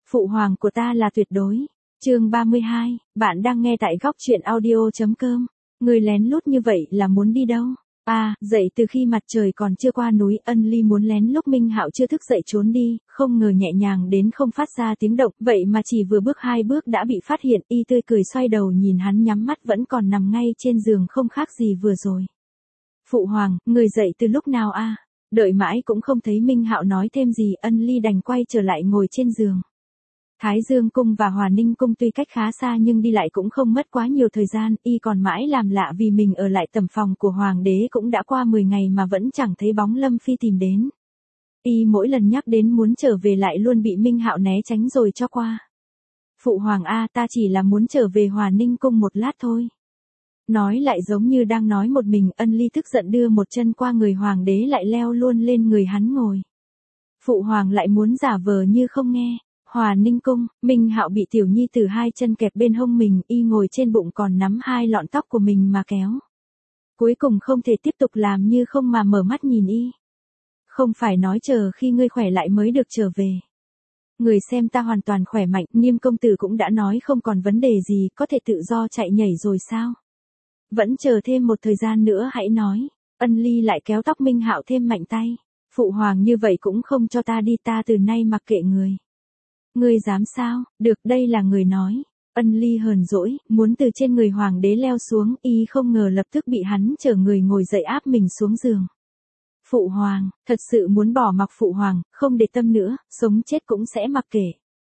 Phụ hoàng của ta là tuyệt đối. Chương 32, bạn đang nghe tại góc truyện audio.com. Người lén lút như vậy là muốn đi đâu? Dậy từ khi mặt trời còn chưa qua núi, Ân Ly muốn lén lúc Minh Hạo chưa thức dậy trốn đi, không ngờ nhẹ nhàng đến không phát ra tiếng động, vậy mà chỉ vừa bước 2 bước đã bị phát hiện, y tươi cười xoay đầu nhìn hắn nhắm mắt vẫn còn nằm ngay trên giường không khác gì vừa rồi. Phụ hoàng, người dậy từ lúc nào a? Đợi mãi cũng không thấy Minh Hạo nói thêm gì, Ân Ly đành quay trở lại ngồi trên giường. Thái Dương cung và Hòa Ninh cung tuy cách khá xa nhưng đi lại cũng không mất quá nhiều thời gian, y còn mãi làm lạ vì mình ở lại tầm phòng của hoàng đế cũng đã qua 10 ngày mà vẫn chẳng thấy bóng Lâm Phi tìm đến. Y mỗi lần nhắc đến muốn trở về lại luôn bị Minh Hạo né tránh rồi cho qua. Phụ hoàng ta chỉ là muốn trở về Hòa Ninh cung một lát thôi. Nói lại giống như đang nói một mình, Ân Ly tức giận đưa một chân qua người hoàng đế lại leo luôn lên người hắn ngồi. Phụ hoàng lại muốn giả vờ như không nghe. Hòa Ninh cung, Minh Hạo bị tiểu nhi tử 2 chân kẹp bên hông mình, y ngồi trên bụng còn nắm 2 lọn tóc của mình mà kéo. Cuối cùng không thể tiếp tục làm như không mà mở mắt nhìn y. Không phải nói chờ khi ngươi khỏe lại mới được trở về. Người xem ta hoàn toàn khỏe mạnh, Niêm công tử cũng đã nói không còn vấn đề gì, có thể tự do chạy nhảy rồi sao? Vẫn chờ thêm một thời gian nữa hãy nói. Ân Ly lại kéo tóc Minh Hạo thêm mạnh tay. Phụ hoàng như vậy cũng không cho ta đi, ta từ nay mặc kệ người. Ngươi dám sao? Được, đây là người nói. Ân Ly hờn dỗi, muốn từ trên người hoàng đế leo xuống, y không ngờ lập tức bị hắn chở người ngồi dậy áp mình xuống giường. Phụ hoàng, thật sự muốn bỏ mặc phụ hoàng, không để tâm nữa, sống chết cũng sẽ mặc kệ.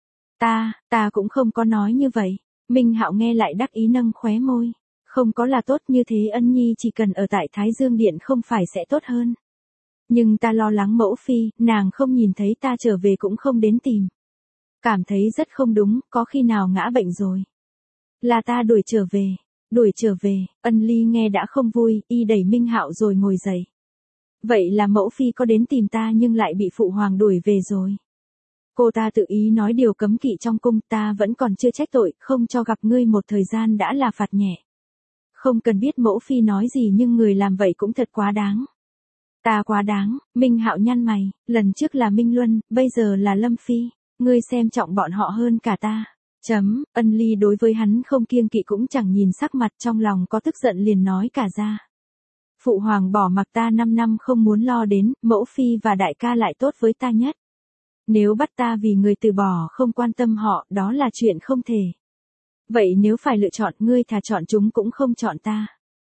Ta cũng không có nói như vậy. Minh Hạo nghe lại đắc ý nâng khóe môi. Không có là tốt như thế, Ân Nhi chỉ cần ở tại Thái Dương Điện không phải sẽ tốt hơn. Nhưng ta lo lắng mẫu phi, nàng không nhìn thấy ta trở về cũng không đến tìm. Cảm thấy rất không đúng, có khi nào ngã bệnh rồi. Là ta đuổi trở về, Ân Ly nghe đã không vui, y đẩy Minh Hạo rồi ngồi dậy. Vậy là mẫu phi có đến tìm ta nhưng lại bị phụ hoàng đuổi về rồi. Cô ta tự ý nói điều cấm kỵ trong cung, ta vẫn còn chưa trách tội, không cho gặp ngươi một thời gian đã là phạt nhẹ. Không cần biết mẫu phi nói gì nhưng người làm vậy cũng thật quá đáng. Ta quá đáng, Minh Hạo nhăn mày, lần trước là Minh Luân, bây giờ là Lâm Phi. Ngươi xem trọng bọn họ hơn cả ta. Ân Ly đối với hắn không kiêng kỵ cũng chẳng nhìn sắc mặt, trong lòng có tức giận liền nói cả ra. Phụ hoàng bỏ mặc ta 5 năm không muốn lo đến, mẫu phi và đại ca lại tốt với ta nhất. Nếu bắt ta vì người từ bỏ không quan tâm họ, đó là chuyện không thể. Vậy nếu phải lựa chọn, ngươi thà chọn chúng cũng không chọn ta.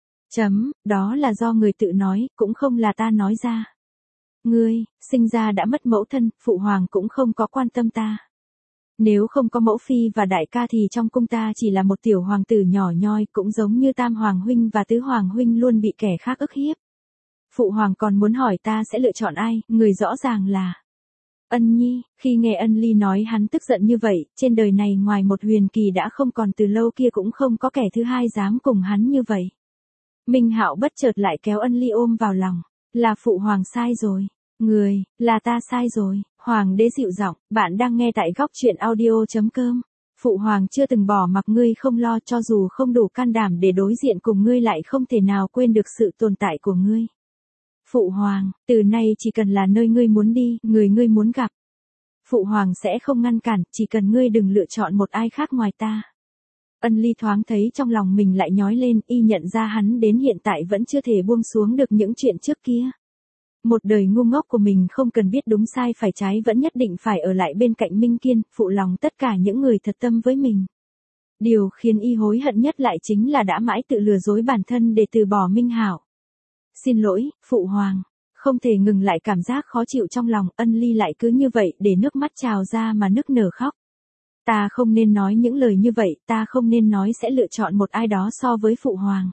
Đó là do người tự nói, cũng không là ta nói ra. Ngươi, sinh ra đã mất mẫu thân, phụ hoàng cũng không có quan tâm ta. Nếu không có mẫu phi và đại ca thì trong cung ta chỉ là một tiểu hoàng tử nhỏ nhoi, cũng giống như tam hoàng huynh và tứ hoàng huynh luôn bị kẻ khác ức hiếp. Phụ hoàng còn muốn hỏi ta sẽ lựa chọn ai, người rõ ràng là Ân Nhi. Khi nghe Ân Ly nói hắn tức giận như vậy, trên đời này ngoài một Huyền Kỳ đã không còn, từ lâu kia cũng không có kẻ thứ hai dám cùng hắn như vậy. Minh Hạo bất chợt lại kéo Ân Ly ôm vào lòng. Là phụ hoàng sai rồi. Là ta sai rồi. Hoàng đế dịu giọng, bạn đang nghe tại góc truyện audio.com. Phụ hoàng chưa từng bỏ mặc ngươi không lo, cho dù không đủ can đảm để đối diện cùng ngươi lại không thể nào quên được sự tồn tại của ngươi. Phụ hoàng, từ nay chỉ cần là nơi ngươi muốn đi, người ngươi muốn gặp. Phụ hoàng sẽ không ngăn cản, chỉ cần ngươi đừng lựa chọn một ai khác ngoài ta. Ân Ly thoáng thấy trong lòng mình lại nhói lên, y nhận ra hắn đến hiện tại vẫn chưa thể buông xuống được những chuyện trước kia. Một đời ngu ngốc của mình không cần biết đúng sai phải trái vẫn nhất định phải ở lại bên cạnh Minh Kiên, phụ lòng tất cả những người thật tâm với mình. Điều khiến y hối hận nhất lại chính là đã mãi tự lừa dối bản thân để từ bỏ Minh Hạo. Xin lỗi, phụ hoàng. Không thể ngừng lại cảm giác khó chịu trong lòng, Ân Ly lại cứ như vậy để nước mắt trào ra mà nức nở khóc. Ta không nên nói những lời như vậy, ta không nên nói sẽ lựa chọn một ai đó so với phụ hoàng.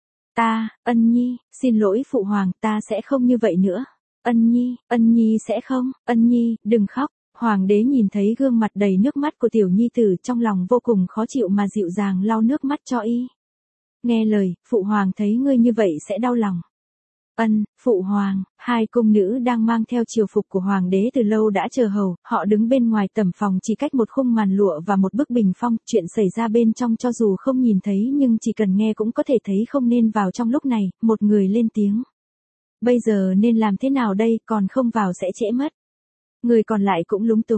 Ân Nhi, xin lỗi phụ hoàng, ta sẽ không như vậy nữa. Ân Nhi sẽ không, Ân Nhi, đừng khóc. Hoàng đế nhìn thấy gương mặt đầy nước mắt của tiểu nhi tử trong lòng vô cùng khó chịu mà dịu dàng lau nước mắt cho y. Nghe lời, phụ hoàng thấy ngươi như vậy sẽ đau lòng. Phụ hoàng, 2 cung nữ đang mang theo triều phục của hoàng đế từ lâu đã chờ hầu, họ đứng bên ngoài tầm phòng chỉ cách một khung màn lụa và một bức bình phong, chuyện xảy ra bên trong cho dù không nhìn thấy nhưng chỉ cần nghe cũng có thể thấy không nên vào trong lúc này, một người lên tiếng. Bây giờ nên làm thế nào đây, còn không vào sẽ trễ mất. Người còn lại cũng lúng túng.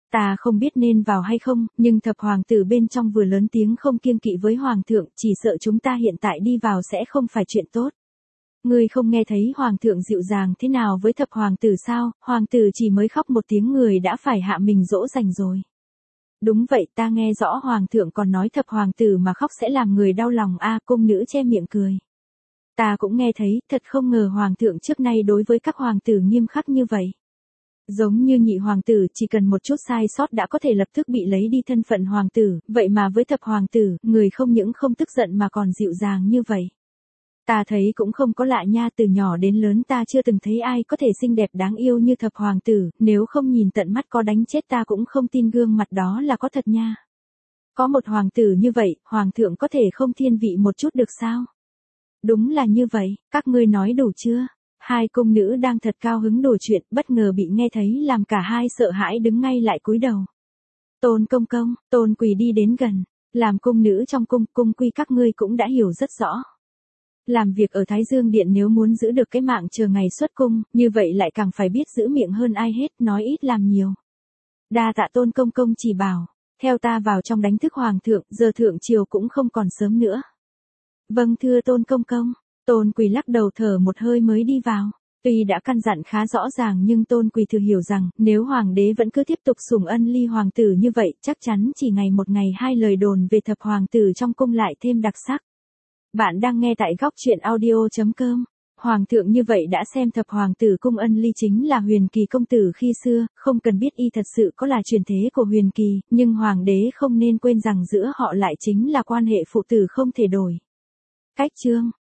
Ta không biết nên vào hay không, nhưng thập hoàng tử bên trong vừa lớn tiếng không kiêng kỵ với hoàng thượng, chỉ sợ chúng ta hiện tại đi vào sẽ không phải chuyện tốt. Ngươi không nghe thấy hoàng thượng dịu dàng thế nào với thập hoàng tử sao, hoàng tử chỉ mới khóc một tiếng người đã phải hạ mình dỗ dành rồi. Đúng vậy, ta nghe rõ hoàng thượng còn nói thập hoàng tử mà khóc sẽ làm người đau lòng cung nữ che miệng cười. Ta cũng nghe thấy, thật không ngờ hoàng thượng trước nay đối với các hoàng tử nghiêm khắc như vậy. Giống như nhị hoàng tử chỉ cần một chút sai sót đã có thể lập tức bị lấy đi thân phận hoàng tử, vậy mà với thập hoàng tử, người không những không tức giận mà còn dịu dàng như vậy. Ta thấy cũng không có lạ nha, từ nhỏ đến lớn ta chưa từng thấy ai có thể xinh đẹp đáng yêu như thập hoàng tử, nếu không nhìn tận mắt có đánh chết ta cũng không tin gương mặt đó là có thật nha. Có một hoàng tử như vậy, hoàng thượng có thể không thiên vị một chút được sao? Đúng là như vậy, các ngươi nói đủ chưa? Hai cung nữ đang thật cao hứng đùa chuyện, bất ngờ bị nghe thấy làm cả hai sợ hãi đứng ngay lại cúi đầu. Tôn công công, Tôn Quỳ đi đến gần, làm cung nữ trong cung quy các ngươi cũng đã hiểu rất rõ. Làm việc ở Thái Dương Điện nếu muốn giữ được cái mạng chờ ngày xuất cung, như vậy lại càng phải biết giữ miệng hơn ai hết, nói ít làm nhiều. Đa tạ Tôn công công chỉ bảo, theo ta vào trong đánh thức hoàng thượng, giờ thượng triều cũng không còn sớm nữa. Vâng thưa Tôn công công. Tôn Quỳ lắc đầu thở một hơi mới đi vào. Tuy đã căn dặn khá rõ ràng nhưng Tôn Quỳ thừa hiểu rằng, nếu hoàng đế vẫn cứ tiếp tục sủng ân ly hoàng tử như vậy, chắc chắn chỉ ngày một ngày hai lời đồn về thập hoàng tử trong cung lại thêm đặc sắc. Bạn đang nghe tại góc truyện audio.com. Hoàng thượng như vậy đã xem thập hoàng tử cung ân ly chính là Huyền Kỳ công tử khi xưa, không cần biết y thật sự có là truyền thế của Huyền Kỳ, nhưng hoàng đế không nên quên rằng giữa họ lại chính là quan hệ phụ tử không thể đổi. Cách chương